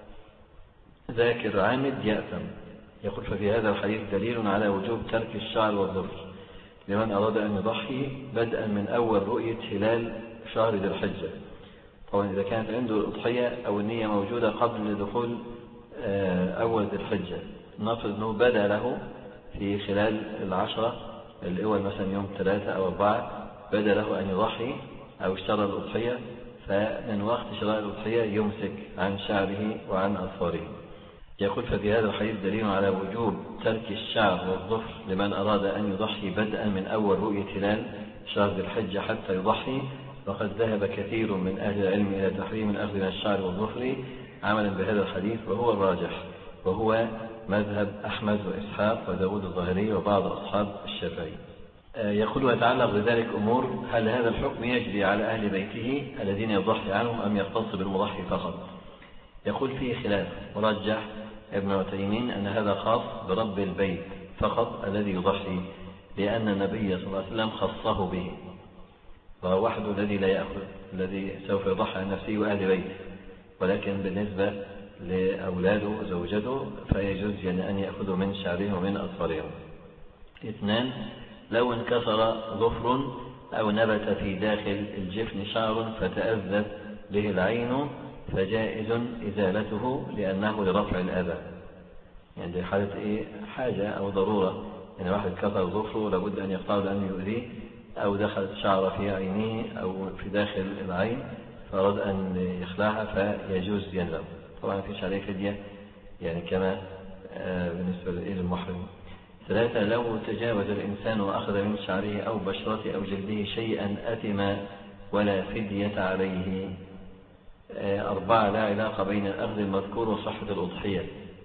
ذاكر عامد يأثم. يقول: ففي هذا الحديث دليل على وجوب ترك الشعر والظفر لمن أراد أن يضحي بدءا من أول رؤية هلال شهر ذي الحجة. طبعا إذا كانت عنده الأضحية أو النية موجودة قبل دخول أول ذي الحجة، نفرض أنه بدأ له في خلال 10 الأول، مثلا يوم 3 أو 4، بدأ له أن يضحي أو اشترى الأضحية، فمن وقت شراء الأضحية يمسك عن شعره وعن أظفاره. يقول: ففي هذا الحديث دليل على وجوب ترك الشعر والظفر لمن أراد أن يضحي بدءا من أول رؤية هلال شهر ذي الحجة حتى يضحي، وقد ذهب كثير من أهل العلم إلى تحريم الأخذ من الشعر والظفر عملا بهذا الحديث، وهو الراجح، وهو مذهب أحمد وإسحاق وداود الظاهري وبعض أصحاب الشافعي. يقول: ويتعلق بذلك أمور: هل هذا الحكم يجري على أهل بيته الذين يضحي عنهم أم يختص بالمضحي فقط؟ يقول: فيه خلاف، ورجح ابن عثيمين أن هذا خاص برب البيت فقط الذي يضحي، لأن النبي صلى الله عليه وسلم خصه به، وهو وحده الذي لا يأخذ، الذي سوف يضحي عن نفسه وأهل بيته. ولكن بالنسبة لأولاده وزوجته فيجوز يعني أن يأخذوا من شعرهم ومن أظفارهم. 2: لو انكسر ظفر أو نبت في داخل الجفن شعر فتأذت به العين فجائز إزالته لأنه لرفع الأذى. يعني دي حالة حاجة أو ضرورة، يعني واحد كسر ظفره لابد أن يقطعه لأنه يؤذيه، أو دخلت شعر في عينه أو في داخل العين فأراد أن يخلعها فيجوز ينزل. طبعا فيش عليه فدية، يعني كما بالنسبة للمحرم. 3: لو تجاوز الإنسان وأخذ من شعره أو بشرته أو جلده شيئا أثم ولا فدية عليه. 4: لا علاقة بين الأخذ المذكور وصحة الأضحية.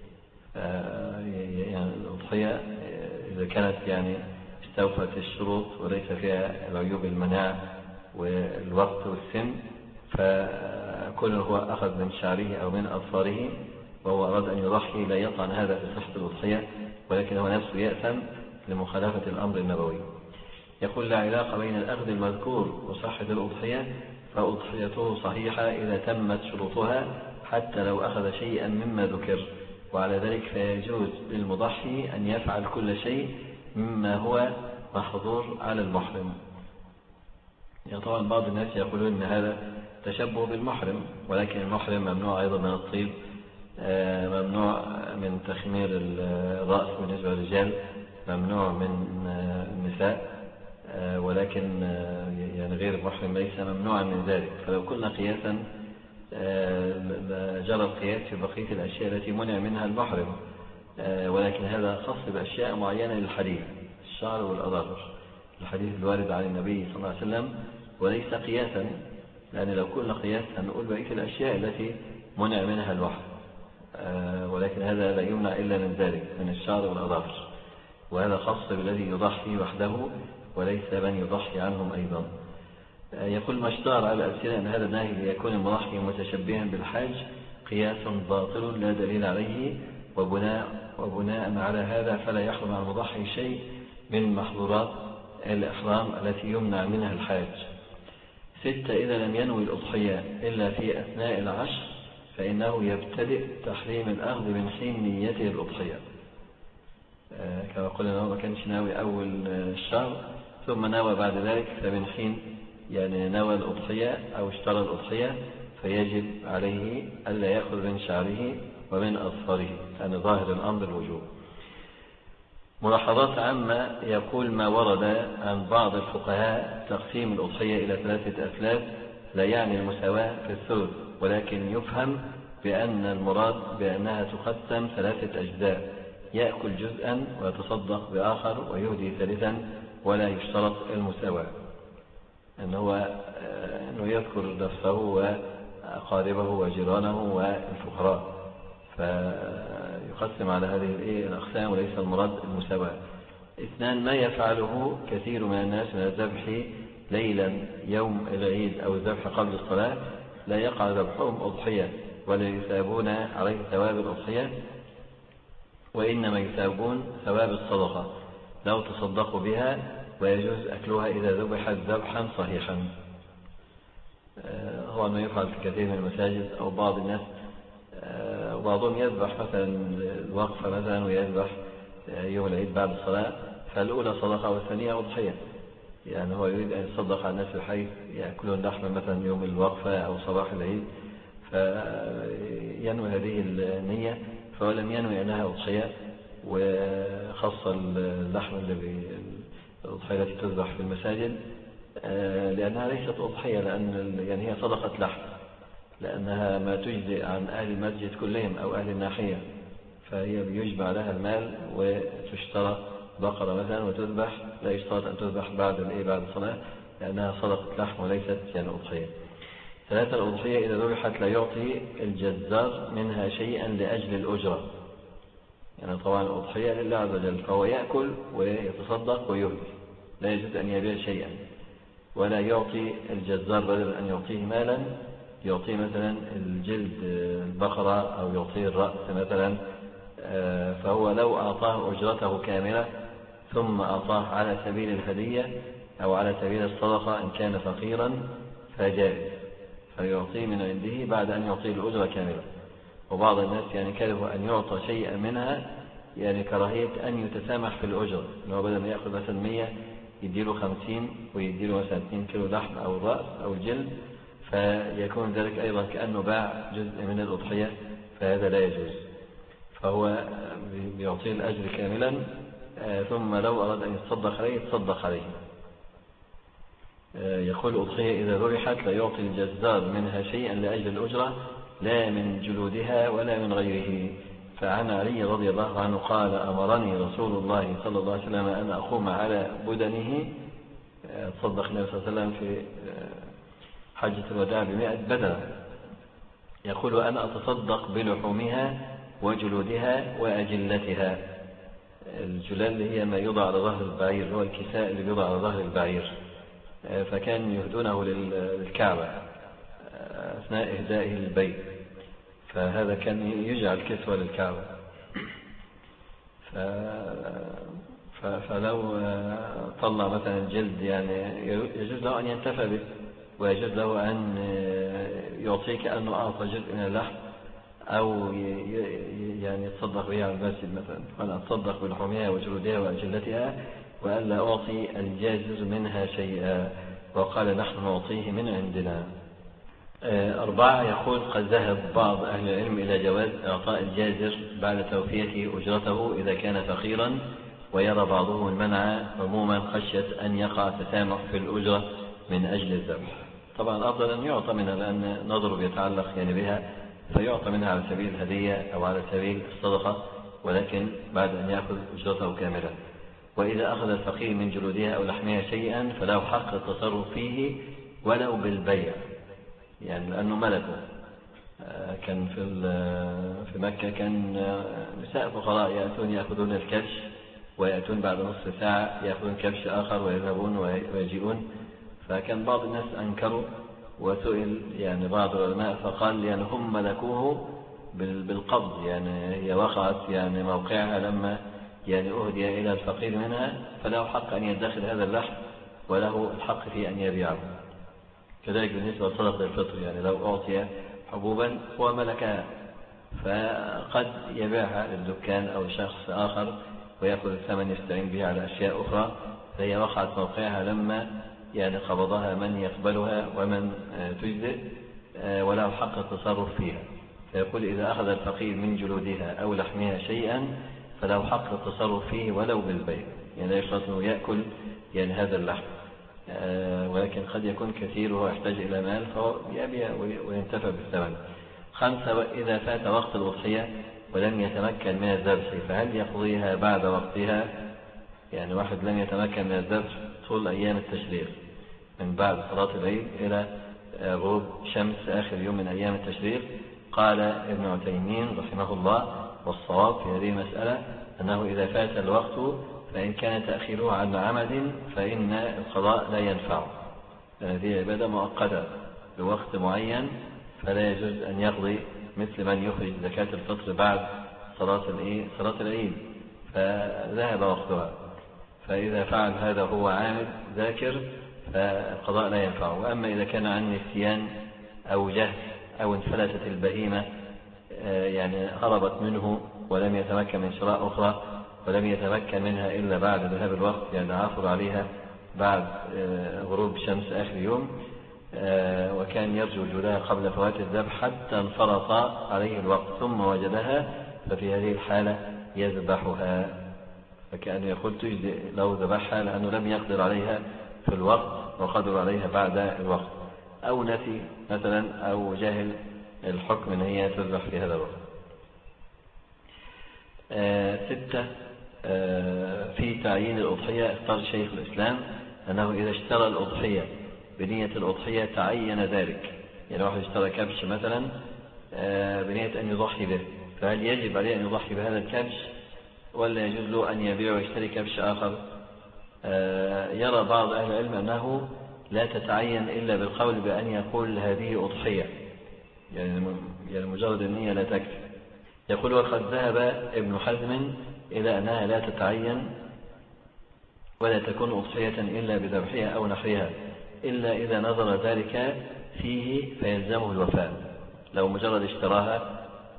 يعني الأضحية إذا كانت يعني استوفت الشروط وليس فيها العيوب المناعة والوقت والسن، فكل هو أخذ من شعره أو من أظفاره وهو أراد أن يضحي لا يطعن هذا في صحة الأضحية، ولكن هو نفسه يأثم لمخالفة الأمر النبوي. يقول: لا علاقة بين الأخذ المذكور وصحة الأضحية، فأضحيته صحيحة إذا تمت شروطها حتى لو أخذ شيئا مما ذكر، وعلى ذلك فيجوز للمضحي أن يفعل كل شيء مما هو محظور على المحرم. يعني طبعا بعض الناس يقولون أن هذا تشبه بالمحرم، ولكن المحرم ممنوع أيضا من الطيب، ممنوع من تخمير الرأس بالنسبة للرجال، ممنوع من النساء، ولكن يعني غير المحرم ليس ممنوعا من ذلك. فلو قلنا قياسا جرى القياس في بقية الأشياء التي منع منها المحرم، ولكن هذا خاص بأشياء معينة للحديث، الشعر والأظافر، الحديث الوارد عن النبي صلى الله عليه وسلم، وليس قياسا، لأن لو قلنا قياس هنقول بقية الأشياء التي منع منها المحرم، ولكن هذا لا يمنع إلا من ذلك، من الشعر والأظافر. وهذا خاص بالذي يضحي وحده وليس من يضحي عنهم أيضا. يقول ما اشتهر على الألسنة أن هذا النهي ليكون المضحي متشبها بالحاج قياس باطل لا دليل عليه، وبناء على هذا فلا يحرم على المضحي شيء من محظورات الإحرام التي يمنع منها الحاج. 6. إذا لم ينوي الأضحية إلا في أثناء العشر فإنه يبتدئ تحريم الأخذ من حين نيته الأضحية، كما قلنا أنه ما كانش ناوي أول الشهر ثم نوى بعد ذلك، فمن حين يعني نوى الأضحية أو اشترى الأضحية فيجب عليه ألا يأخذ من شعره ومن أظفاره، يعني ظاهر الأمر الوجوب. ملاحظات عامة. يقول ما ورد عن بعض الفقهاء تقسيم الأضحية إلى 3 أثلاث لا يعني المساواة في الثلث، ولكن يفهم بأن المراد بأنها تقسم 3 أجزاء، يأكل جزءا ويتصدق بآخر ويهدي ثالثا، ولا يشترط المساواة، أنه يذكر نفسه وأقاربه وجيرانه والفقراء، فيقسم على هذه الأقسام وليس المراد المساواة. 2. ما يفعله كثير من الناس من الذبح ليلا يوم العيد أو الذبح قبل الصلاة لا يقع ذبحهم أضحية ولا يثابون عليه ثواب الأضحية، وإنما يثابون ثواب الصدقة لو تصدقوا بها، ويجوز أكلها إذا ذبحت ذبحا صحيحا. هو أنه يفعل في كثير من المساجد أو بعض الناس، وبعضهم يذبح مثلا الوقفة مثلا ويذبح يوم العيد بعد الصلاة، فالأولى صدقة والثانية أضحية، يعني هو يريد أن يصدق على الناس بحيث يأكلون لحما مثلا يوم الوقفة أو صباح العيد، فينوي هذه النية، فهو لم ينوي أنها أضحية، وخاصة اللحم الأضحية التي تذبح في المساجد لأنها ليست أضحية، لأن يعني هي صدقة لحم، لأنها ما تجزئ عن أهل المسجد كلهم أو أهل الناحية، فهي بيجمع لها المال وتشترى بقرة مثلا وتذبح، لا يشترط أن تذبح بعد الصلاة لأنها صدقة لحم وليست يعني أضحية. 3. الأضحية إذا ذبحت لا يعطي الجزار منها شيئا لأجل الأجرة، يعني طبعا الأضحية لله عز وجل، فهو يأكل ويتصدق ويهدي، لا يجوز أن يبيع شيئا، ولا يعطي الجزار بدل أن يعطيه مالا يعطيه مثلا الجلد البقرة أو يعطيه الرأس مثلا، فهو لو أعطاه أجرته كاملة ثم أعطاه على سبيل الهدية أو على سبيل الصدقة إن كان فقيرا فجائز، فيعطيه من عنده بعد أن يعطيه الأجرة كاملة. وبعض الناس يعني كرهوا أن يعطى شيئا منها، يعني كراهية أن يتسامح في الأجرة، إنه بدل ما يأخذ مثلا 100 يديله 50 ويديله مثلا 2 كيلو لحم أو الرأس أو الجلد، فيكون ذلك أيضا كأنه باع جزء من الأضحية، فهذا لا يجوز، فهو يعطيه الأجر كاملا، ثم لو أراد أن يتصدق عليه يتصدق عليه. يقول الأضحية إذا ذبحت لا يعطي الجزار منها شيئا لأجل الأجرة لا من جلودها ولا من غيره. فعن علي رضي الله عنه قال أمرني رسول الله صلى الله عليه وسلم أن أقوم على بدنه، تصدق النبي صلى الله عليه وسلم في حجة الوداع ب100 بدنة، يقول أنا أتصدق بلحومها وجلودها وأجلتها. الجلال هي ما يوضع على ظهر البعير، هو الكساء اللي يوضع على ظهر البعير، فكان يهدونه للكعبة أثناء إهدائه للبيت، فهذا كان يجعل كسوة للكعبة، فلو طلع مثلا الجلد يعني يجوز له أن ينتفع به، ويجوز له أن يعطيك أنه أعطى جزء من اللحم أو يعني يتصدق به على المسجد مثلا، وأنا أتصدق بلحومها وجلودها وأجلتها وألا أعطي الجازز منها شيئا، وقال نحن نعطيه من عندنا. 4. يقول قد ذهب بعض أهل العلم إلى جواز إعطاء الجازر بعد توفيته أجرته إذا كان فقيرا، ويرى بعضهم المنع عموما خشية أن يقع تسامح في الأجرة من أجل الذبح. طبعا الأفضل أن يعطى منها لأن نظره يتعلق يعني بها، فيعطى منها على سبيل الهدية أو على سبيل الصدقة، ولكن بعد أن يأخذ أجرته كاملة. وإذا أخذ الفقير من جلودها أو لحمها شيئا فله حق التصرف فيه ولو بالبيع، يعني لأنه ملكه. كان في مكة كان نساء فقراء يأتون يأخذون الكبش ويأتون بعد نصف ساعة يأخذون كبش آخر ويذهبون ويجيئون. فكان بعض الناس أنكروا، وسئل يعني بعض العلماء فقال يعني هم ملكوه بالقبض، يعني هي وقعت يعني موقعها لما يعني أهدي إلى الفقير منها، فله حق أن يدخل هذا اللحم وله الحق في أن يبيعه. كذلك بالنسبة لصدقة الفطر، يعني لو أعطي حبوبا وملكها فقد يبيعها للدكان أو شخص آخر ويأخذ الثمن يستعين به على أشياء أخرى، فهي وقعت موقعها لما يعني قبضها من يقبلها ومن تجزئ وله حق التصرف فيها. فيقول إذا أخذ الفقير من جلودها أو لحمها شيئا فله حق التصرف فيه ولو بالبيع، يعني لا يشترط أنه يأكل يعني هذا اللحم، ولكن قد يكون كثير وهو يحتاج إلى مال فهو يبيع وينتفع بالثمن. 5. إذا فات وقت الأضحية ولم يتمكن من الذبح فهل يقضيها بعد وقتها؟ يعني واحد لم يتمكن من الذبح طول أيام التشريق من بعد صلاة العيد إلى غروب شمس آخر يوم من أيام التشريق، قال ابن عثيمين رحمه الله والصواب في هذه المسألة أنه إذا فات الوقت فإن كان تأخيره عن عمد فإن القضاء لا ينفع، هذه عبادة مؤقتة بوقت معين، فلا يجوز أن يقضي مثل من يخرج زكاة الفطر بعد صلاة العيد فذهب وقتها. فإذا فعل هذا هو عامد ذاكر فالقضاء لا ينفع. وأما إذا كان عن نسيان أو جهل أو انفلتت البهيمة يعني هربت منه ولم يتمكن من شراء أخرى ولم يتمكن منها إلا بعد ذهاب الوقت، يعني عثر عليها بعد غروب شمس آخر يوم وكان يرجو وجودها قبل فوات الذبح حتى انفرط عليه الوقت ثم وجدها، ففي هذه الحالة يذبحها، فكأنه يقول تجزئ لو ذبحها لأنه لم يقدر عليها في الوقت وقدر عليها بعد الوقت، أو نسي مثلا أو جاهل الحكم أن هي تذبح في هذا الوقت. 6. في تعيين الأضحية اختار شيخ الإسلام أنه إذا اشترى الأضحية بنية الأضحية تعين ذلك، يعني واحد اشترى كبش مثلا بنية أن يضحي به، فهل يجب عليه أن يضحي بهذا الكبش ولا يجوز له أن يبيع ويشتري كبش آخر؟ يرى بعض أهل العلم أنه لا تتعين إلا بالقول بأن يقول هذه أضحية، يعني مجرد النية لا تكفي. يقول وقد ذهب ابن حزم إلى أنها لا تتعين ولا تكون أضحية إلا بذبحها أو نحرها إلا إذا نظر ذلك فيه فيلزمه الوفاء. لو مجرد اشتراها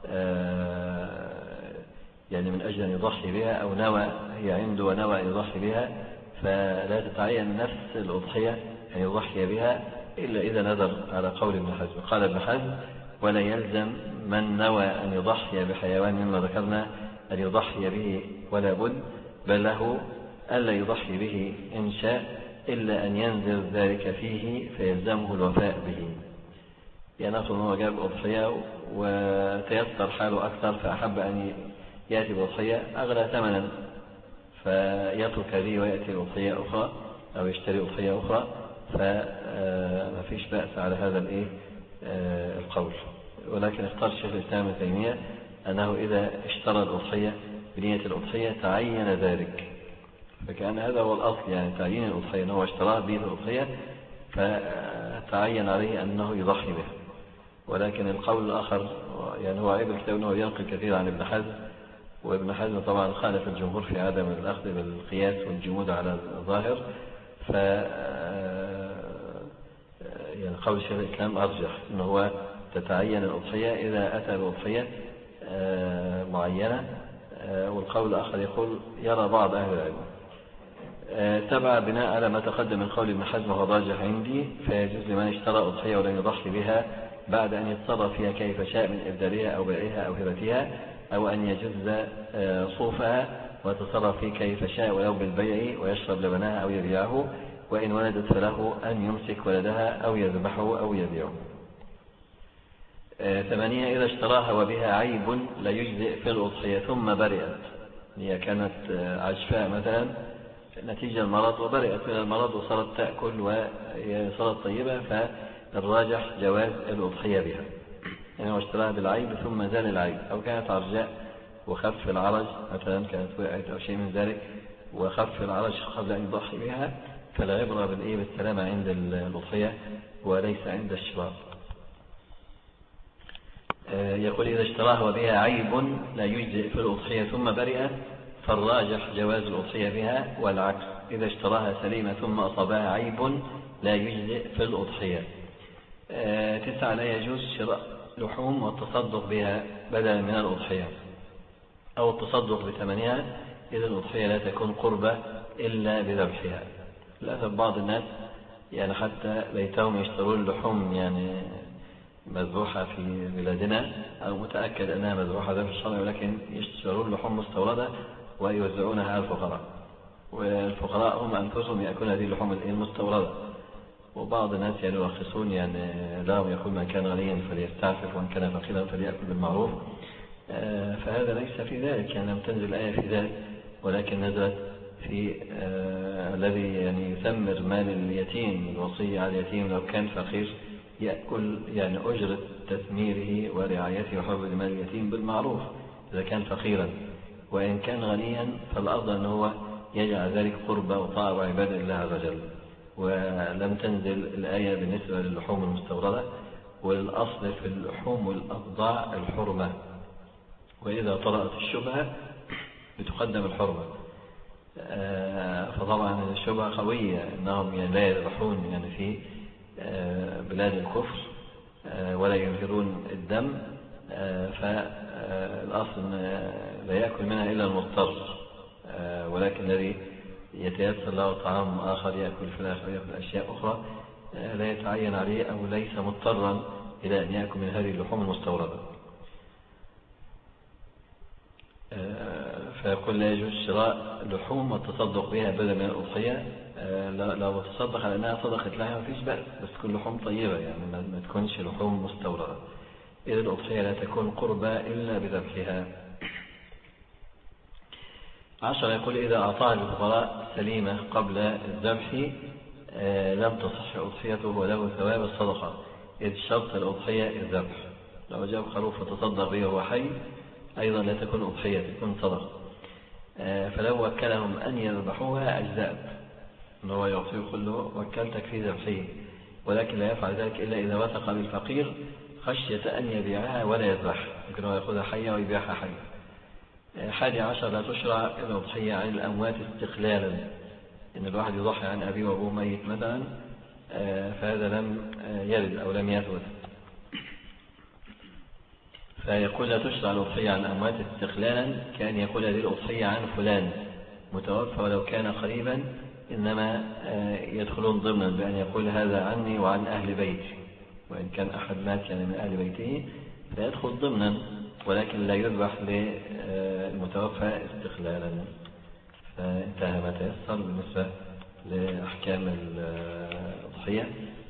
يعني من أجل أن يضحي بها أو نوى هي عنده ونوى أن يضحي بها فلا تتعين نفس الأضحية أن يضحي بها إلا إذا نظر على قول ابن حزم. قال ابن حزم ولا يلزم من نوى أن يضحي بحيوان مما ذكرنا أن يضحي به ولا بد، بل له ألا يضحي به إن شاء إلا أن ينزل ذلك فيه فيلزمه الوفاء به. يعني نفسه أنه جاب أضحية وتيسر حاله أكثر فأحب أن يأتي بأضحية أغلى ثمنا فيترك هذه ويأتي بأضحية أخرى أو يشتري أضحية أخرى، فما فيش بأس على هذا القول. ولكن اختار الشيخ الإسلام ابن تيمية أنه إذا اشترى الأضحية بنية الأضحية تعين ذلك، فكان هذا هو الأصل، يعني تعيين الأضحية أنه اشتراه بنية الأضحية فتعين عليه أنه يضحي بها. ولكن القول الآخر يعني هو عيب الكتاب أنه ينقل كثير عن ابن حزم، وابن حزم طبعا خالف الجمهور في عدم الأخذ بالقياس والجمود على الظاهر، يعني قول الشيخ الإسلام أرجح أنه هو تتعين الأضحية إذا أتى بأضحية معينة، والقول الآخر يقول يرى بعض أهل العلم. 7. بناء على ما تقدم من قول ابن حزم وهو راجح عندي فيجوز لمن اشترى أضحية ولم يضحي بها بعد أن يتصرف فيها كيف شاء من إبدالها أو بيعها أو هبتها، أو أن يجز صوفها ويتصرف فيه كيف شاء ولو بالبيع ويشرب لبنها أو يبيعه، وإن ولدت فله أن يمسك ولدها أو يذبحه أو يبيعه. 8. إذا اشتراها وبها عيب لا يجزئ في الأضحية ثم برئت، هي كانت عجفاء مثلا نتيجة المرض وبرئت من المرض وصارت تأكل وصارت طيبة، فالراجح جواز الأضحية بها. يعني هو اشتراها بالعيب ثم زال العيب، أو كانت عرجاء وخف العرج مثلا كانت وقعت أو شيء من ذلك وخف العرج قبل أن يضحي بها، فالعبرة بالسلامة عند الأضحية وليس عند الشراء. يقول إذا اشتراه وبها عيب لا يجزئ في الأضحية ثم برئ فالراجح جواز الأضحية بها، والعكس إذا اشتراها سليمة ثم أصابها عيب لا يجزئ في الأضحية. 9 لا يجوز شراء لحوم والتصدق بها بدلا من الأضحية أو التصدق بثمنها إذا الأضحية لا تكون قربة إلا بذبحها. للأسف بعض الناس يعني حتى ليتهم يشترون اللحوم مذبوحة في بلادنا أو متأكد أنها مذبوحة ذبح الشرعي، ولكن يشترون لحوم مستوردة ويوزعونها على الفقراء، والفقراء هم أنفسهم يأكلون هذه اللحوم المستوردة. وبعض الناس يرخصون لهم يقول من كان غنيا فليستعفف ومن كان فقيرا فليأكل بالمعروف. فهذا ليس في ذلك، لم تنزل الآية في ذلك، ولكن نزلت في الذي يثمر مال اليتيم، الوصي على اليتيم لو كان فقير يأكل أجرة تثميره ورعايته وحفظ مال اليتيم بالمعروف إذا كان فقيرا، وإن كان غنيا فالأفضل أن هو يجعل ذلك قربة وطاعة وعبادة لله عز وجل. ولم تنزل الآية بالنسبة للحوم المستوردة، والأصل في اللحوم والأبضاع الحرمة، وإذا طرأت الشبهة بتقدم الحرمة. فطبعا الشبهة قوية أنهم لا يذبحون في بلاد الكفر ولا ينهرون الدم، فالأصل لا يأكل منها إلا المضطر، ولكن الذي يتيسر له طعام آخر يأكل فراخ ويأكل أشياء أخرى لا يتعين عليه أو ليس مضطرا إلى أن يأكل من هذه اللحوم المستوردة. فيقول لا يجوز شراء لحوم والتصدق بها بدلا من الأضحية. لو تصدق على أنها صدقة لها ما فيش بأس، بس تكون لحوم طيبة ما تكونش لحوم مستوردة. إذا الأضحية لا تكون قربة إلا بذبحها. 10 يقول إذا أعطاها الفقراء سليمة قبل الذبح لم تصح أضحيته وله ثواب الصدقة، إذ شرط الأضحية الذبح. لو جاب خروف فتصدق به وهو حي أيضا لا تكون أضحية، تكون صدقة. فلو وكلهم أن يذبحوها أجزاء، أنه يعطيه كله وكلتك في ذبحه، ولكن لا يفعل ذلك إلا إذا وثق بالفقير خشية أن يبيعها ولا يذبح، يمكن هو يأخذها حية ويبيعها حية. 11 لا تشرع الأضحية عن الأموات استقلالا، إن الواحد يضحي عن أبيه وأبوه ميت مثلا، فهذا لم يرد أو لم يثبت. فيقول لا تشرع الأضحية عن الأموات استقلالا، كأن يقول هذه الأضحية عن فلان متوفى ولو كان قريبا، إنما يدخلون ضمنا بأن يقول هذا عني وعن أهل بيتي، وإن كان أحد مات من أهل بيته فيدخل ضمنا، ولكن لا يذبح للمتوفى استقلالا. فانتهى ما تيسر بالنسبة لأحكام الأضحية،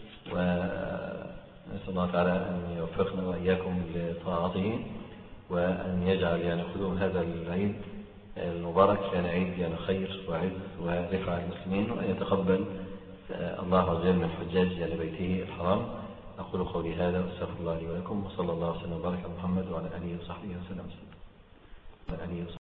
ونسأل الله تعالى أن يوفقنا وإياكم لطاعته، وأن يجعل قدوم هذا العيد المبارك عيد خير وعز ورفع المسلمين، وأن يتقبل الله عز وجل من حجاج بيته الحرام. أقول قولي هذا وأستغفر الله لي ولكم، وصلى الله وسلم وبارك على محمد وعلى آله وصحبه وسلم.